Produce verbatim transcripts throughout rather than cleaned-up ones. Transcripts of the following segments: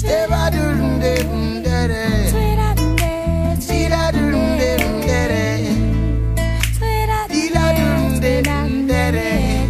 Stay by doodle dee daddy. Sweet I do See that doodle dee daddy. Sweet I See that doodle dee daddy.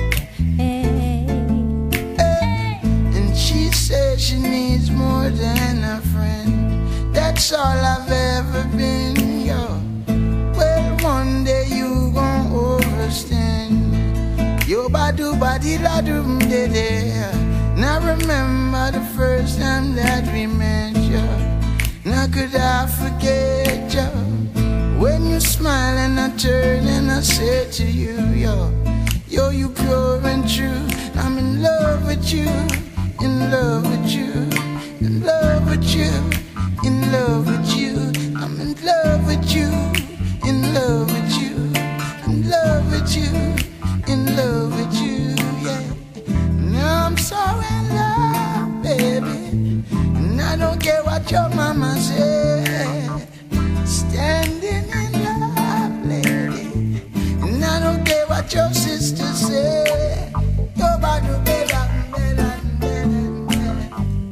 And she said she needs more than a friend. That's all I've ever been, yo. Well, one day you gon' overstand. Yo, ba-do, ba-dee-da-doom, de-de. Now remember the first time that we met, yo. Now could I forget, yo? When you smile and I turn and I say to you, yo, yo, you pure and true. I'm in love with you, in love with you, in love with you, in love with you. I'm in love with you, in love with you, in love with you, in love with you, yeah. Now I'm so in love, baby, and I don't care what your mama said. Standing in love, lady, and I don't care what your sister said. Go back to bed, bed, bed, bed.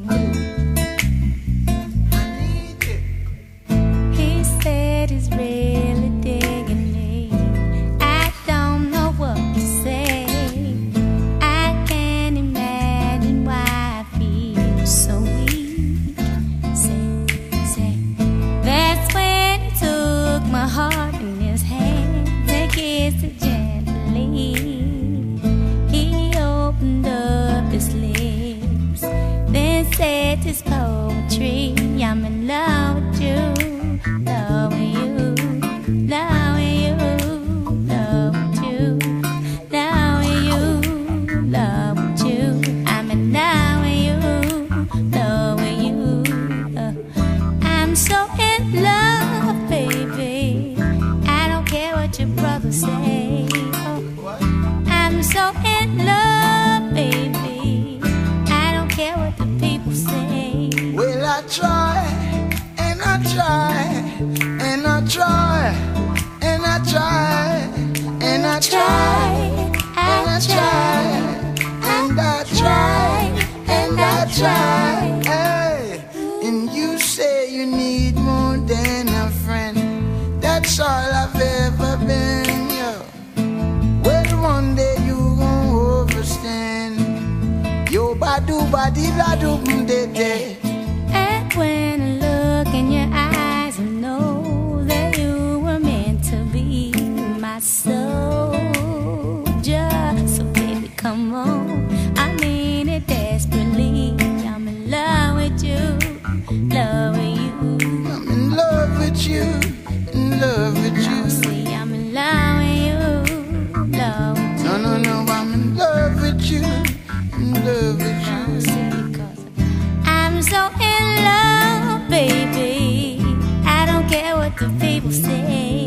I need you. He said he's really digging me. I don't know what to say. I can't imagine why I feel so weak. Say, say, that's when he took my heart in his hand and kissed it gently. He opened up his lips, then said his poetry. I'm in love with you, love with you, love with you, love with you, love with you, love with you. I'm in love with you, love with you. Uh, I'm so in love, baby. I don't care what your brothers say. Oh, I'm so in love, baby. I don't care what the people say. Well, I try, and I try, and I try, and I try, and I try, and I try, and I try, and I try. Hey, and you say you need more than a friend. That's all I've ever been, yo. Well, one day you gon' overstand. Yo, ba-do, ba-dee-da-doom, de-de. And when I look in your eyes, I know that you were meant to be my soldier. So baby, come on, I mean it desperately. I'm in love with you, love with you. I'm in love with you, in love with you. See, I'm in love with you, love with you. No, no, no, I'm in love with you, in love with you. See, 'cause I'm so in love, baby. I don't care what the people say.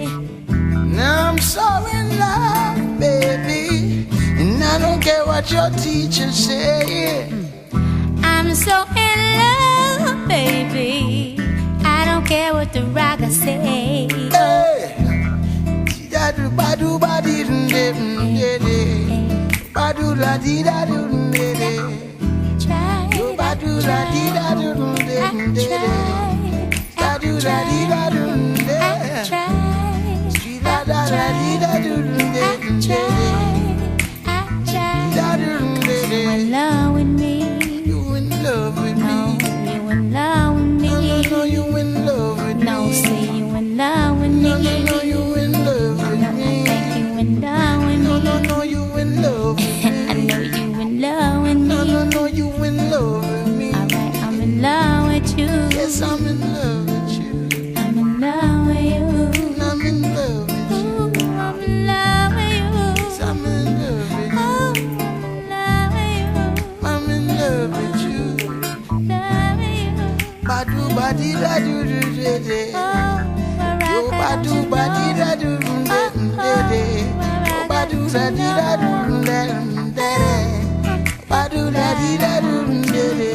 Now I'm so in love, baby, and I don't care what your teachers say. I'm so in love, baby. I don't care what the rockers say. Hey, da-do, ba-do, ba-dee-dum, de-dum, de-de. Ba-do, la-dee-da-doo-dum, de-de. Try Yo, it, I ba-do, la-dee-da-doo-dum, I de-dum, de-de. tried, I Da-do, la-dee-da-doo-dum, I de. tried, Street, la-da-la-dee-da-doo-dum, I de-dum, de-de. tried, I tried. Da-doo-dum, You de-de. in love with me? You in love with No, me? you in love with me? No, no, no, you in love with me. No, say you in love with me? No, no, no, you in love with No, I me. think you in love with No, me. no, no, you in love with I me. know you in love with No, no, me. no, you in love with me. Alright, I'm in love with you. Yes, I'm in love with you. I'm in love with you. And I'm in love with you. Ooh, I'm in love with you. Yes, I'm in love with you. Oh, I'm in love with you. I'm in love with you. Love with you. Badu badi da do do de de. Oh, Yo badu badi da do do de de de. Yo badu da di da do de de de. Badu da di da do de de.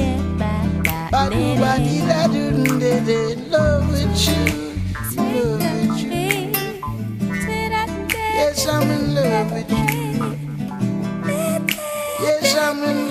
Badu badi da do de de. Love with you, love with you. Yes, I'm in love with you. Yes, I'm in